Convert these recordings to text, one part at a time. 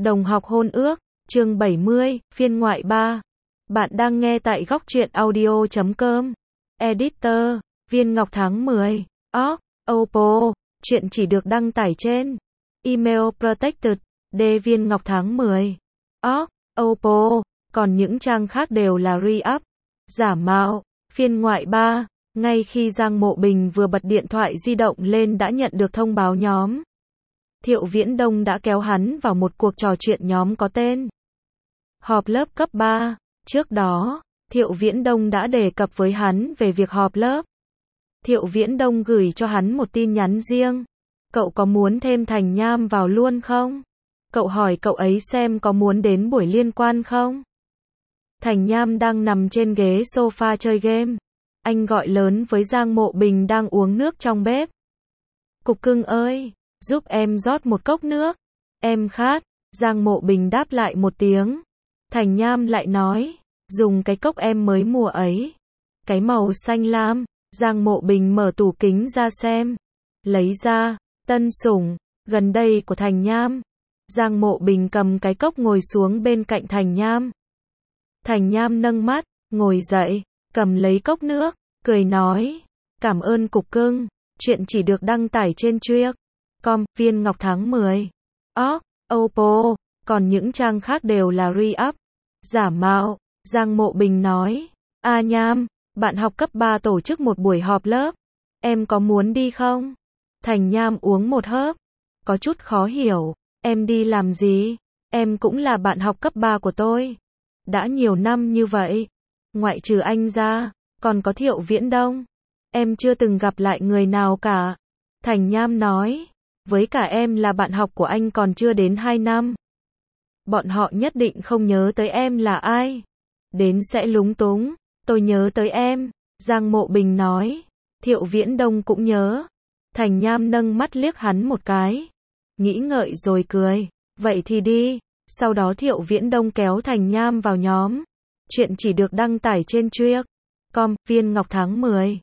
Đồng học hôn ước, chương 70, phiên ngoại 3. Bạn đang nghe tại góc truyện audio.com. Editor, Viên Ngọc tháng 10. Oppo, chuyện chỉ được đăng tải trên email protected, Viên Ngọc tháng 10. Oppo, còn những trang khác đều là re-up, giả mạo. Phiên ngoại 3. Ngay khi Giang Mộ Bình vừa bật điện thoại di động lên đã nhận được thông báo nhóm. Thiệu Viễn Đông đã kéo hắn vào một cuộc trò chuyện nhóm có tên họp lớp cấp 3. Trước đó, Thiệu Viễn Đông đã đề cập với hắn về việc họp lớp. Thiệu Viễn Đông gửi cho hắn một tin nhắn riêng. Cậu có muốn thêm Thành Nham vào luôn không? Cậu hỏi cậu ấy xem có muốn đến buổi liên quan không? Thành Nham đang nằm trên ghế sofa chơi game. Anh gọi lớn với Giang Mộ Bình đang uống nước trong bếp. Cục cưng ơi, giúp em rót một cốc nước. Em khát. Giang Mộ Bình đáp lại một tiếng. Thành Nham lại nói, dùng cái cốc em mới mua ấy. Cái màu xanh lam. Giang Mộ Bình mở tủ kính ra xem. Lấy ra, tân sủng, gần đây của Thành Nham. Giang Mộ Bình cầm cái cốc ngồi xuống bên cạnh Thành Nham. Thành Nham nâng mắt, ngồi dậy, cầm lấy cốc nước, cười nói, cảm ơn cục cưng, chuyện chỉ được đăng tải trên Truyện.com, Viên Ngọc tháng 10. Oppo, còn những trang khác đều là re-up, giả mạo. Giang Mộ Bình nói, Nham, bạn học cấp 3 tổ chức một buổi họp lớp, em có muốn đi không? Thành Nham uống một hớp, có chút khó hiểu, em đi làm gì? Em cũng là bạn học cấp 3 của tôi. Đã nhiều năm như vậy, ngoại trừ anh ra, còn có Thiệu Viễn Đông. Em chưa từng gặp lại người nào cả. Thành Nham nói, với cả em là bạn học của anh còn chưa đến 2 năm. Bọn họ nhất định không nhớ tới em là ai. Đến sẽ lúng túng, tôi nhớ tới em. Giang Mộ Bình nói, Thiệu Viễn Đông cũng nhớ. Thành Nham nâng mắt liếc hắn một cái. Nghĩ ngợi rồi cười, vậy thì đi. Sau đó Thiệu Viễn Đông kéo Thành Nham vào nhóm. Chuyện chỉ được đăng tải trên Truyện.com, Viên Ngọc tháng 10.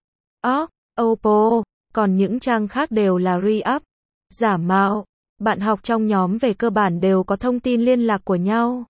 Oppo, còn những trang khác đều là re-up, giả mạo. Bạn học trong nhóm về cơ bản đều có thông tin liên lạc của nhau.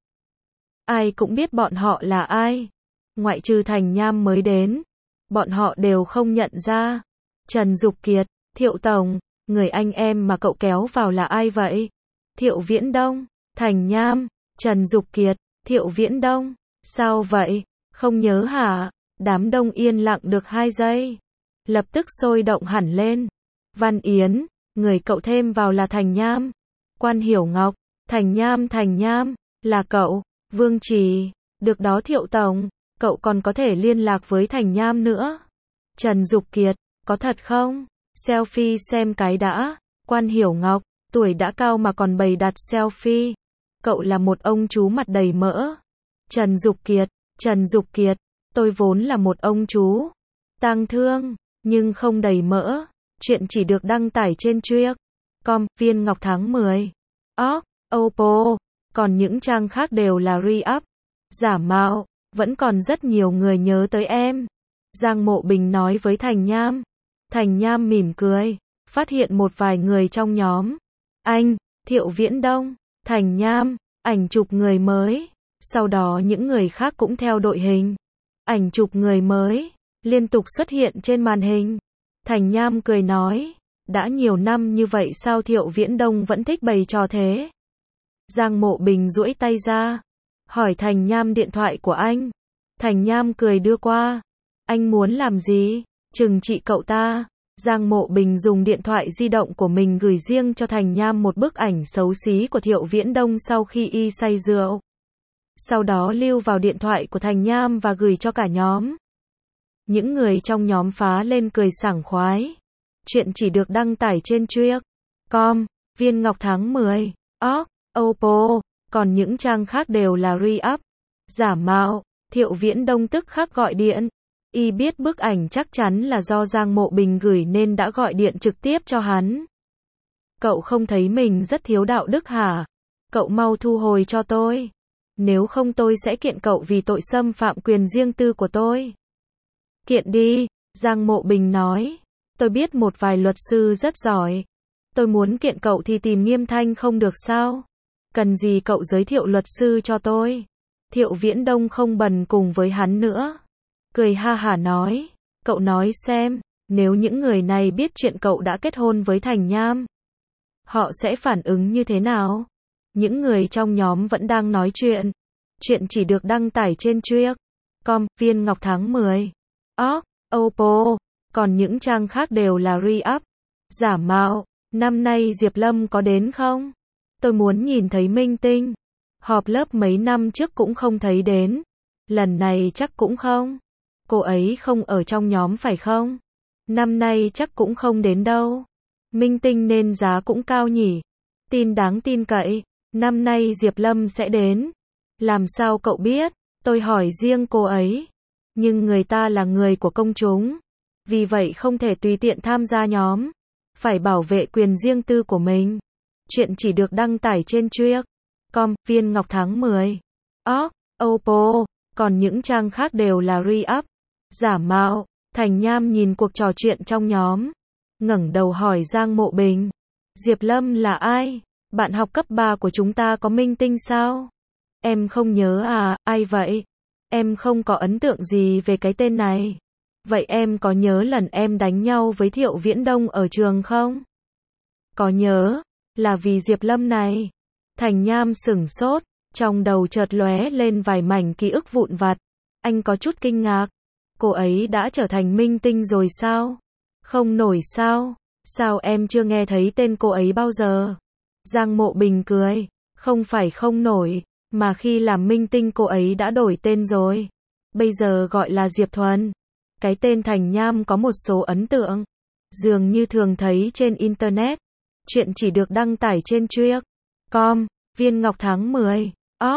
Ai cũng biết bọn họ là ai. Ngoại trừ Thành Nham mới đến. Bọn họ đều không nhận ra. Trần Dục Kiệt, Thiệu Tổng, người anh em mà cậu kéo vào là ai vậy? Thiệu Viễn Đông, Thành Nham, Trần Dục Kiệt, Thiệu Viễn Đông. Sao vậy? Không nhớ hả? Đám đông yên lặng được 2 giây. Lập tức sôi động hẳn lên. Văn Yến, người cậu thêm vào là Thành Nham. Quan Hiểu Ngọc, Thành Nham, là cậu. Vương Trì, được đó Thiệu Tổng, cậu còn có thể liên lạc với Thành Nham nữa. Trần Dục Kiệt, có thật không? Selfie xem cái đã. Quan Hiểu Ngọc, tuổi đã cao mà còn bày đặt selfie. Cậu là một ông chú mặt đầy mỡ. Trần Dục Kiệt, tôi vốn là một ông chú tang thương, nhưng không đầy mỡ. Chuyện chỉ được đăng tải trên Truyện.com, Viên Ngọc tháng 10. Oppo, còn những trang khác đều là re-up, giả mạo. Vẫn còn rất nhiều người nhớ tới em. Giang Mộ Bình nói với Thành Nham. Thành Nham mỉm cười, phát hiện một vài người trong nhóm. Anh, Thiệu Viễn Đông, Thành Nham, ảnh chụp người mới. Sau đó những người khác cũng theo đội hình. Ảnh chụp người mới liên tục xuất hiện trên màn hình. Thành Nham cười nói, đã nhiều năm như vậy sao Thiệu Viễn Đông vẫn thích bày trò thế? Giang Mộ Bình duỗi tay ra, hỏi Thành Nham điện thoại của anh. Thành Nham cười đưa qua. Anh muốn làm gì? Trừng trị cậu ta. Giang Mộ Bình dùng điện thoại di động của mình gửi riêng cho Thành Nham một bức ảnh xấu xí của Thiệu Viễn Đông sau khi y say rượu. Sau đó lưu vào điện thoại của Thành Nham và gửi cho cả nhóm. Những người trong nhóm phá lên cười sảng khoái. Chuyện chỉ được đăng tải trên Truyện.com, Viên Ngọc tháng 10. Oppo, còn những trang khác đều là re-up, giả mạo. Thiệu Viễn Đông tức khắc gọi điện. Y biết bức ảnh chắc chắn là do Giang Mộ Bình gửi nên đã gọi điện trực tiếp cho hắn. Cậu không thấy mình rất thiếu đạo đức hả? Cậu mau thu hồi cho tôi. Nếu không tôi sẽ kiện cậu vì tội xâm phạm quyền riêng tư của tôi. Kiện đi, Giang Mộ Bình nói. Tôi biết một vài luật sư rất giỏi. Tôi muốn kiện cậu thì tìm Nghiêm Thanh không được sao? Cần gì cậu giới thiệu luật sư cho tôi? Thiệu Viễn Đông không bần cùng với hắn nữa. Cười ha hả nói, cậu nói xem, nếu những người này biết chuyện cậu đã kết hôn với Thành Nham, họ sẽ phản ứng như thế nào? Những người trong nhóm vẫn đang nói chuyện. Chuyện chỉ được đăng tải trên Truyệc.com, Viên Ngọc tháng 10. Oppo. Còn những trang khác đều là re-up. Giả mạo. Năm nay Diệp Lâm có đến không? Tôi muốn nhìn thấy minh tinh. Họp lớp mấy năm trước cũng không thấy đến. Lần này chắc cũng không. Cô ấy không ở trong nhóm phải không? Năm nay chắc cũng không đến đâu. Minh tinh nên giá cũng cao nhỉ. Tin đáng tin cậy. Năm nay Diệp Lâm sẽ đến. Làm sao cậu biết? Tôi hỏi riêng cô ấy. Nhưng người ta là người của công chúng. Vì vậy không thể tùy tiện tham gia nhóm. Phải bảo vệ quyền riêng tư của mình. Chuyện chỉ được đăng tải trên Truyệc.com, Viên Ngọc tháng 10. Oppo. Còn những trang khác đều là re-up. Giả mạo. Thành Nham nhìn cuộc trò chuyện trong nhóm. Ngẩng đầu hỏi Giang Mộ Bình. Diệp Lâm là ai? Bạn học cấp 3 của chúng ta có minh tinh sao? Em không nhớ à, ai vậy? Em không có ấn tượng gì về cái tên này. Vậy em có nhớ lần em đánh nhau với Thiệu Viễn Đông ở trường không? Có nhớ, là vì Diệp Lâm này. Thành Nham sửng sốt, trong đầu chợt lóe lên vài mảnh ký ức vụn vặt. Anh có chút kinh ngạc. Cô ấy đã trở thành minh tinh rồi sao? Không nổi sao? Sao em chưa nghe thấy tên cô ấy bao giờ? Giang Mộ Bình cười. Không phải không nổi, mà khi làm minh tinh cô ấy đã đổi tên rồi. Bây giờ gọi là Diệp Thuần. Cái tên Thành Nham có một số ấn tượng. Dường như thường thấy trên Internet. Chuyện chỉ được đăng tải trên Truyệc.com, Viên Ngọc tháng 10.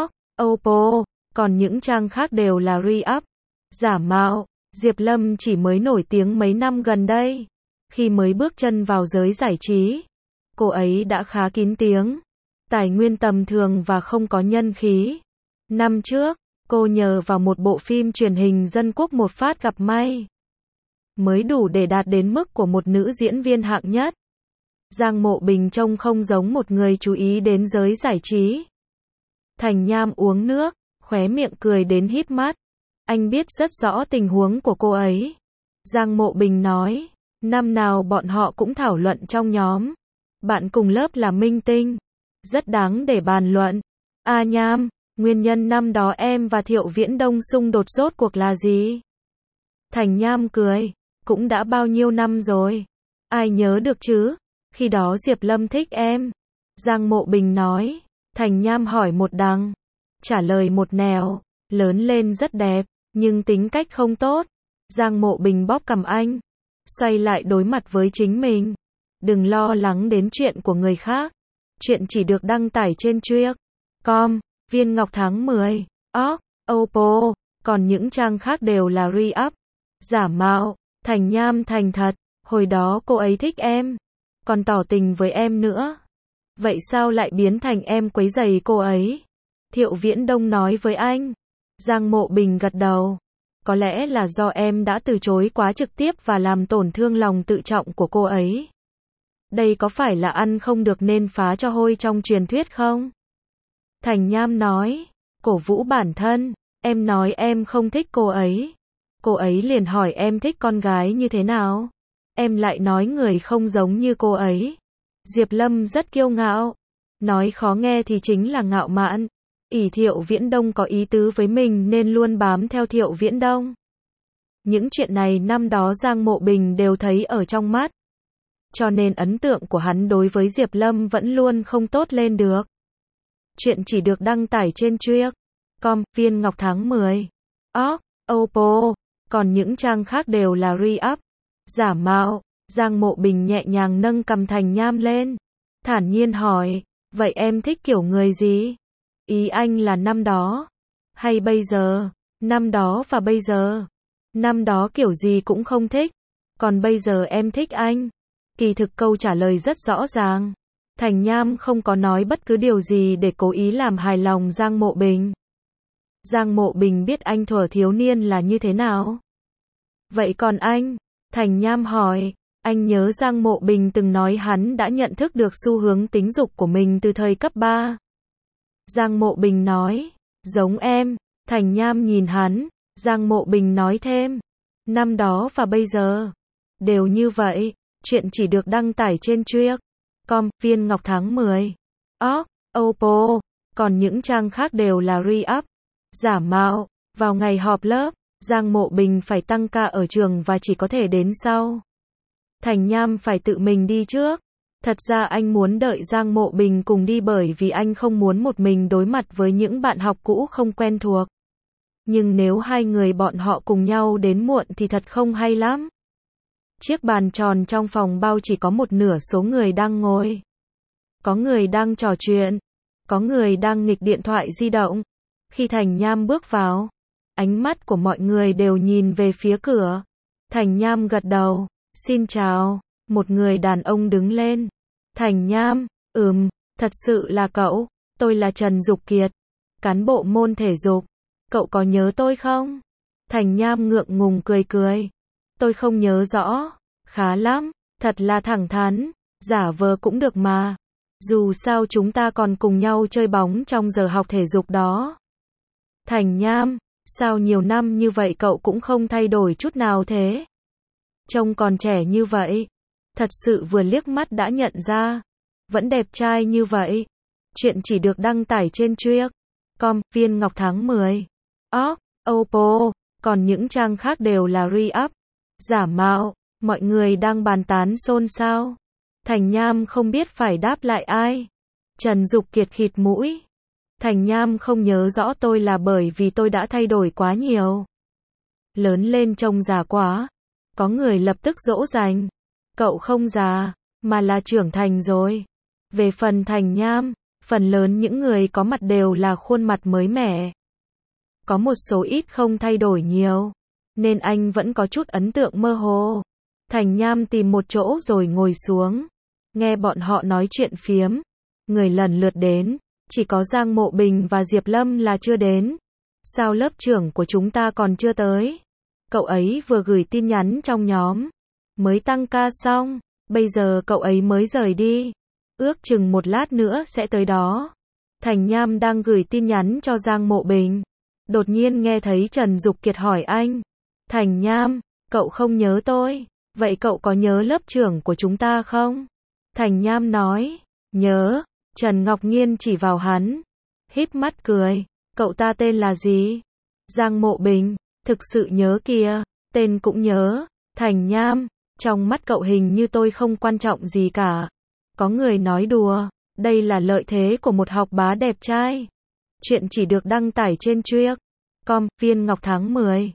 Oppo. Còn những trang khác đều là re-up. Giả mạo. Diệp Lâm chỉ mới nổi tiếng mấy năm gần đây. Khi mới bước chân vào giới giải trí, cô ấy đã khá kín tiếng. Tài nguyên tầm thường và không có nhân khí. Năm trước, cô nhờ vào một bộ phim truyền hình dân quốc một phát gặp may. Mới đủ để đạt đến mức của một nữ diễn viên hạng nhất. Giang Mộ Bình trông không giống một người chú ý đến giới giải trí. Thành Nham uống nước, khóe miệng cười đến híp mắt. Anh biết rất rõ tình huống của cô ấy. Giang Mộ Bình nói, năm nào bọn họ cũng thảo luận trong nhóm. Bạn cùng lớp là minh tinh. Rất đáng để bàn luận. Nham, nguyên nhân năm đó em và Thiệu Viễn Đông xung đột rốt cuộc là gì? Thành Nham cười, cũng đã bao nhiêu năm rồi. Ai nhớ được chứ? Khi đó Diệp Lâm thích em. Giang Mộ Bình nói. Thành Nham hỏi một đằng, trả lời một nẻo. Lớn lên rất đẹp, nhưng tính cách không tốt. Giang Mộ Bình bóp cằm anh, xoay lại đối mặt với chính mình. Đừng lo lắng đến chuyện của người khác. Chuyện chỉ được đăng tải trên Truyệc.com, Viên Ngọc tháng 10. Oppo. Còn những trang khác đều là re-up. Giả mạo. Thành Nham thành thật. Hồi đó cô ấy thích em, còn tỏ tình với em nữa. Vậy sao lại biến thành em quấy rầy cô ấy? Thiệu Viễn Đông nói với anh. Giang Mộ Bình gật đầu. Có lẽ là do em đã từ chối quá trực tiếp và làm tổn thương lòng tự trọng của cô ấy. Đây có phải là ăn không được nên phá cho hôi trong truyền thuyết không? Thành Nham nói. Cổ vũ bản thân. Em nói em không thích cô ấy. Cô ấy liền hỏi em thích con gái như thế nào? Em lại nói người không giống như cô ấy. Diệp Lâm rất kiêu ngạo. Nói khó nghe thì chính là ngạo mạn. Ỷ Thiệu Viễn Đông có ý tứ với mình nên luôn bám theo Thiệu Viễn Đông. Những chuyện này năm đó Giang Mộ Bình đều thấy ở trong mắt. Cho nên ấn tượng của hắn đối với Diệp Lâm vẫn luôn không tốt lên được. Chuyện chỉ được đăng tải trên Truyệc.com, Viên Ngọc tháng 10. Oppo. Còn những trang khác đều là re-up. Giả mạo. Giang Mộ Bình nhẹ nhàng nâng cằm Thành Nham lên. Thản nhiên hỏi, vậy em thích kiểu người gì? Ý anh là năm đó. Hay bây giờ? Năm đó và bây giờ. Năm đó kiểu gì cũng không thích. Còn bây giờ em thích anh. Kỳ thực câu trả lời rất rõ ràng. Thành Nham không có nói bất cứ điều gì để cố ý làm hài lòng Giang Mộ Bình. Giang Mộ Bình biết anh thuở thiếu niên là như thế nào. Vậy còn anh? Thành Nham hỏi. Anh nhớ Giang Mộ Bình từng nói hắn đã nhận thức được xu hướng tính dục của mình từ thời cấp 3. Giang Mộ Bình nói. Giống em. Thành Nham nhìn hắn. Giang Mộ Bình nói thêm. Năm đó và bây giờ. Đều như vậy. Chuyện chỉ được đăng tải trên Truyện.com, Viên Ngọc tháng 10. Oppo. Còn những trang khác đều là re-up. Giả mạo. Vào ngày họp lớp, Giang Mộ Bình phải tăng ca ở trường và chỉ có thể đến sau. Thành Nham phải tự mình đi trước. Thật ra anh muốn đợi Giang Mộ Bình cùng đi bởi vì anh không muốn một mình đối mặt với những bạn học cũ không quen thuộc. Nhưng nếu hai người bọn họ cùng nhau đến muộn thì thật không hay lắm. Chiếc bàn tròn trong phòng bao chỉ có một nửa số người đang ngồi. Có người đang trò chuyện. Có người đang nghịch điện thoại di động. Khi Thành Nham bước vào, ánh mắt của mọi người đều nhìn về phía cửa. Thành Nham gật đầu. Xin chào. Một người đàn ông đứng lên. Thành Nham, thật sự là cậu. Tôi là Trần Dục Kiệt, cán bộ môn thể dục. Cậu có nhớ tôi không? Thành Nham ngượng ngùng cười cười. Tôi không nhớ rõ. Khá lắm, thật là thẳng thắn. Giả vờ cũng được mà. Dù sao chúng ta còn cùng nhau chơi bóng trong giờ học thể dục đó. Thành Nham, sao nhiều năm như vậy cậu cũng không thay đổi chút nào thế? Trông còn trẻ như vậy. Thật sự vừa liếc mắt đã nhận ra. Vẫn đẹp trai như vậy. Chuyện chỉ được đăng tải trên Truyện.com, Viên Ngọc tháng 10. Oppo. Còn những trang khác đều là re-up. Giả mạo. Mọi người đang bàn tán xôn xao. Thành Nham không biết phải đáp lại ai. Trần Dục Kiệt khịt mũi. Thành Nham không nhớ rõ tôi là bởi vì tôi đã thay đổi quá nhiều. Lớn lên trông già quá. Có người lập tức dỗ dành. Cậu không già, mà là trưởng thành rồi. Về phần Thành Nham, phần lớn những người có mặt đều là khuôn mặt mới mẻ. Có một số ít không thay đổi nhiều, nên anh vẫn có chút ấn tượng mơ hồ. Thành Nham tìm một chỗ rồi ngồi xuống. Nghe bọn họ nói chuyện phiếm. Người lần lượt đến. Chỉ có Giang Mộ Bình và Diệp Lâm là chưa đến. Sao lớp trưởng của chúng ta còn chưa tới? Cậu ấy vừa gửi tin nhắn trong nhóm. Mới tăng ca xong. Bây giờ cậu ấy mới rời đi. Ước chừng một lát nữa sẽ tới đó. Thành Nham đang gửi tin nhắn cho Giang Mộ Bình. Đột nhiên nghe thấy Trần Dục Kiệt hỏi anh. Thành Nham, cậu không nhớ tôi. Vậy cậu có nhớ lớp trưởng của chúng ta không? Thành Nham nói. Nhớ. Trần Ngọc Nhiên chỉ vào hắn. Híp mắt cười. Cậu ta tên là gì? Giang Mộ Bình. Thực sự nhớ kìa. Tên cũng nhớ. Thành Nham. Trong mắt cậu hình như tôi không quan trọng gì cả. Có người nói đùa. Đây là lợi thế của một học bá đẹp trai. Chuyện chỉ được đăng tải trên Truyện.com, Viên Ngọc tháng 10.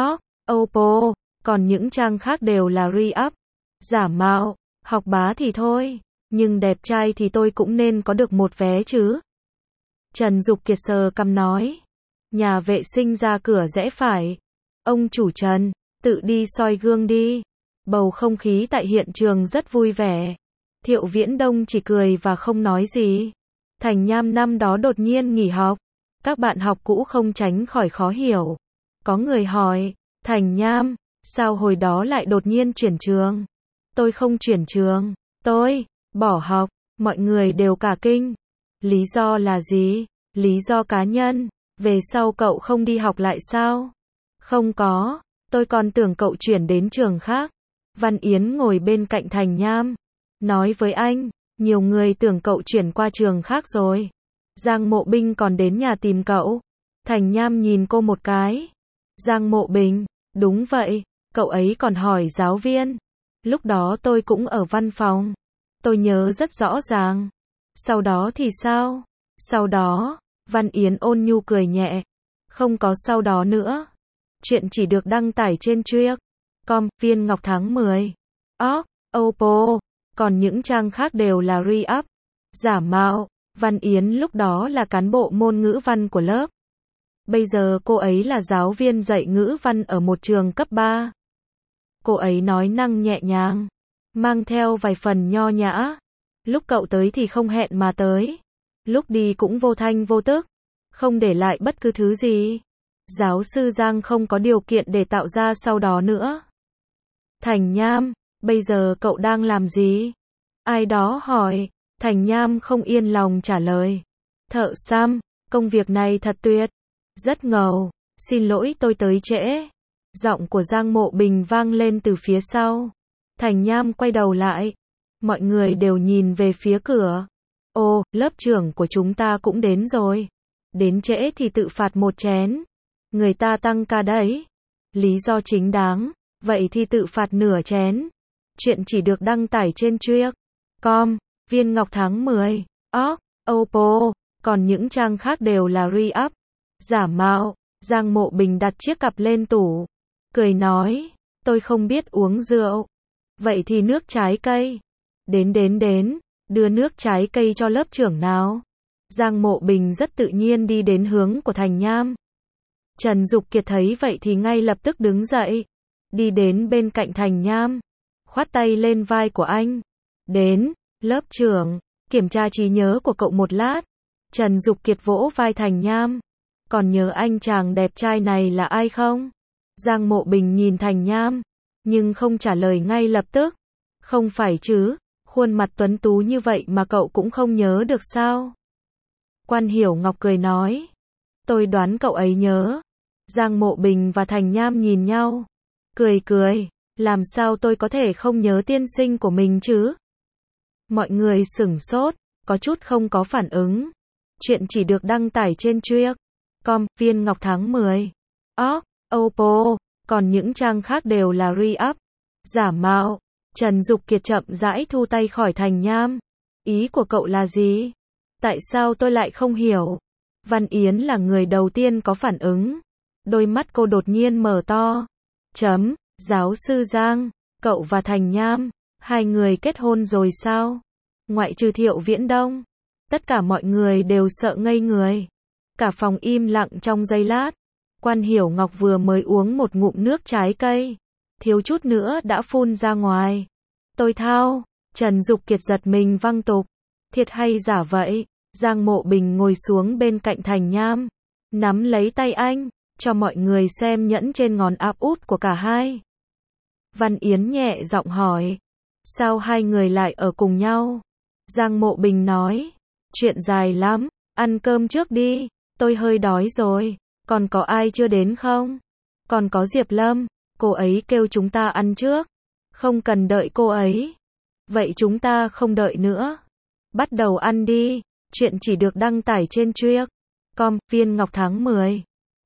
Oppo. Còn những trang khác đều là re-up. Giả mạo. Học bá thì thôi. Nhưng đẹp trai thì tôi cũng nên có được một vé chứ. Trần Dục Kiệt sờ cằm nói. Nhà vệ sinh ra cửa rẽ phải. Ông chủ Trần, tự đi soi gương đi. Bầu không khí tại hiện trường rất vui vẻ. Thiệu Viễn Đông chỉ cười và không nói gì. Thành Nham năm đó đột nhiên nghỉ học. Các bạn học cũ không tránh khỏi khó hiểu. Có người hỏi, Thành Nham, sao hồi đó lại đột nhiên chuyển trường? Tôi không chuyển trường, tôi bỏ học. Mọi người đều cả kinh. Lý do là gì? Lý do cá nhân. Về sau cậu không đi học lại sao? Không có, tôi còn tưởng cậu chuyển đến trường khác. Văn Yến ngồi bên cạnh Thành Nham. Nói với anh, nhiều người tưởng cậu chuyển qua trường khác rồi. Giang Mộ Bình còn đến nhà tìm cậu. Thành Nham nhìn cô một cái. Giang Mộ Bình, đúng vậy, cậu ấy còn hỏi giáo viên. Lúc đó tôi cũng ở văn phòng. Tôi nhớ rất rõ ràng. Sau đó thì sao? Sau đó, Văn Yến ôn nhu cười nhẹ. Không có sau đó nữa. Chuyện chỉ được đăng tải trên Truyện.com, Viên Ngọc tháng 10. Oppo. Còn những trang khác đều là re-up. Giả mạo. Văn Yến lúc đó là cán bộ môn ngữ văn của lớp. Bây giờ cô ấy là giáo viên dạy ngữ văn ở một trường cấp 3. Cô ấy nói năng nhẹ nhàng, mang theo vài phần nho nhã. Lúc cậu tới thì không hẹn mà tới. Lúc đi cũng vô thanh vô tức, không để lại bất cứ thứ gì. Giáo sư Giang không có điều kiện để tạo ra sau đó nữa. Thành Nham, bây giờ cậu đang làm gì? Ai đó hỏi. Thành Nham không yên lòng trả lời. Thợ xăm, công việc này thật tuyệt. Rất ngầu. Xin lỗi tôi tới trễ. Giọng của Giang Mộ Bình vang lên từ phía sau. Thành Nham quay đầu lại. Mọi người đều nhìn về phía cửa. Ồ, lớp trưởng của chúng ta cũng đến rồi. Đến trễ thì tự phạt một chén. Người ta tăng ca đấy. Lý do chính đáng. Vậy thì tự phạt nửa chén. Chuyện chỉ được đăng tải trên Chuyên.com. Viên Ngọc tháng 10. Oppo. Còn những trang khác đều là re-up. Giả mạo. Giang Mộ Bình đặt chiếc cặp lên tủ. Cười nói. Tôi không biết uống rượu. Vậy thì nước trái cây. Đến. Đưa nước trái cây cho lớp trưởng nào. Giang Mộ Bình rất tự nhiên đi đến hướng của Thành Nham. Trần Dục Kiệt thấy vậy thì ngay lập tức đứng dậy. Đi đến bên cạnh Thành Nham. Khoát tay lên vai của anh. Đến, lớp trưởng, kiểm tra trí nhớ của cậu một lát. Trần Dục Kiệt vỗ vai Thành Nham. Còn nhớ anh chàng đẹp trai này là ai không? Giang Mộ Bình nhìn Thành Nham, nhưng không trả lời ngay lập tức. Không phải chứ, khuôn mặt tuấn tú như vậy mà cậu cũng không nhớ được sao? Quan Hiểu Ngọc cười nói. Tôi đoán cậu ấy nhớ. Giang Mộ Bình và Thành Nham nhìn nhau. Cười. Làm sao tôi có thể không nhớ tiên sinh của mình chứ? Mọi người sửng sốt, có chút không có phản ứng. Chuyện chỉ được đăng tải trên Chuyên.com. Viên Ngọc tháng 10. Oppo. Còn những trang khác đều là re-up. Giả mạo. Trần Dục Kiệt chậm rãi thu tay khỏi Thành Nham. Ý của cậu là gì? Tại sao tôi lại không hiểu? Văn Yến là người đầu tiên có phản ứng. Đôi mắt cô đột nhiên mở to. Giáo sư Giang, cậu và Thành Nham, hai người kết hôn rồi sao? Ngoại trừ Thiệu Viễn Đông. Tất cả mọi người đều sợ ngây người. Cả phòng im lặng trong giây lát. Quan Hiểu Ngọc vừa mới uống một ngụm nước trái cây. Thiếu chút nữa đã phun ra ngoài. Tôi thao. Trần Dục Kiệt giật mình văng tục. Thiệt hay giả vậy? Giang Mộ Bình ngồi xuống bên cạnh Thành Nham. Nắm lấy tay anh, cho mọi người xem nhẫn trên ngón áp út của cả hai. Văn Yến nhẹ giọng hỏi. Sao hai người lại ở cùng nhau? Giang Mộ Bình nói. Chuyện dài lắm, ăn cơm trước đi, tôi hơi đói rồi. Còn có ai chưa đến không? Còn có Diệp Lâm, cô ấy kêu chúng ta ăn trước. Không cần đợi cô ấy. Vậy chúng ta không đợi nữa. Bắt đầu ăn đi. Chuyện chỉ được đăng tải trên Chuyên.com. Viên Ngọc tháng 10.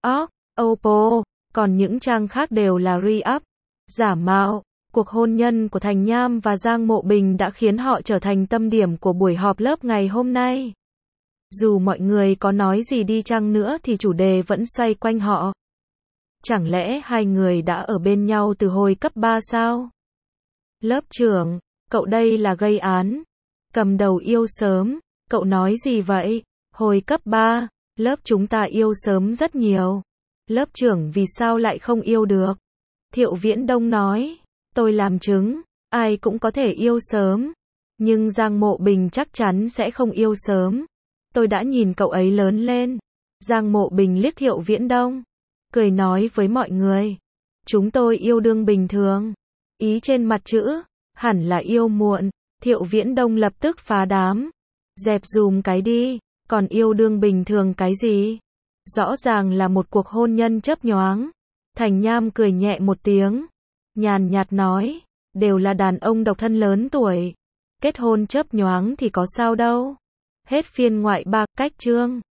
Oppo. Còn những trang khác đều là re-up. Giả mạo. Cuộc hôn nhân của Thành Nham và Giang Mộ Bình đã khiến họ trở thành tâm điểm của buổi họp lớp ngày hôm nay. Dù mọi người có nói gì đi chăng nữa thì chủ đề vẫn xoay quanh họ. Chẳng lẽ hai người đã ở bên nhau từ hồi cấp 3 sao? Lớp trưởng, cậu đây là gây án. Cầm đầu yêu sớm, cậu nói gì vậy? Hồi cấp 3, lớp chúng ta yêu sớm rất nhiều. Lớp trưởng vì sao lại không yêu được? Thiệu Viễn Đông nói, tôi làm chứng, ai cũng có thể yêu sớm. Nhưng Giang Mộ Bình chắc chắn sẽ không yêu sớm. Tôi đã nhìn cậu ấy lớn lên. Giang Mộ Bình liếc Thiệu Viễn Đông, cười nói với mọi người. Chúng tôi yêu đương bình thường. Ý trên mặt chữ, hẳn là yêu muộn. Thiệu Viễn Đông lập tức phá đám. Dẹp dùm cái đi, còn yêu đương bình thường cái gì? Rõ ràng là một cuộc hôn nhân chớp nhoáng. Thành Nham cười nhẹ một tiếng, nhàn nhạt nói, đều là đàn ông độc thân lớn tuổi. Kết hôn chớp nhoáng thì có sao đâu. Hết phiên ngoại 3, cách chương.